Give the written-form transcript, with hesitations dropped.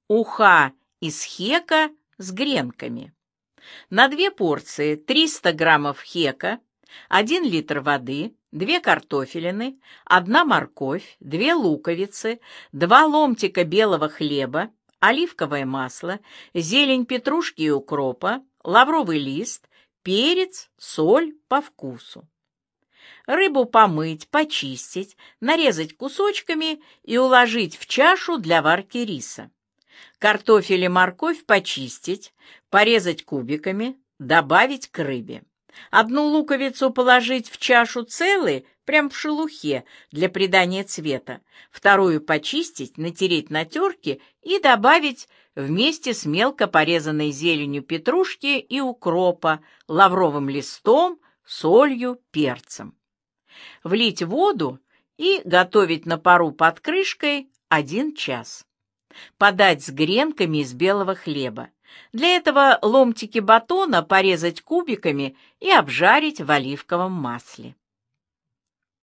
уха из хека с гренками. На 2 порции 300 граммов хека, 1 литр воды, 2 картофелины, 1 морковь, 2 луковицы, 2 ломтика белого хлеба, оливковое масло, зелень петрушки и укропа, лавровый лист, перец, соль по вкусу. Рыбу помыть, почистить, нарезать кусочками и уложить в чашу для варки риса. Картофель и морковь почистить, порезать кубиками, добавить к рыбе. 1 луковицу положить в чашу целой, прям в шелухе, для придания цвета. 2 почистить, натереть на терке и добавить вместе с мелко порезанной зеленью петрушки и укропа, лавровым листом, солью, перцем. Влить воду и готовить на пару под крышкой 1 час. Подать с гренками из белого хлеба. Для этого ломтики батона порезать кубиками и обжарить в оливковом масле.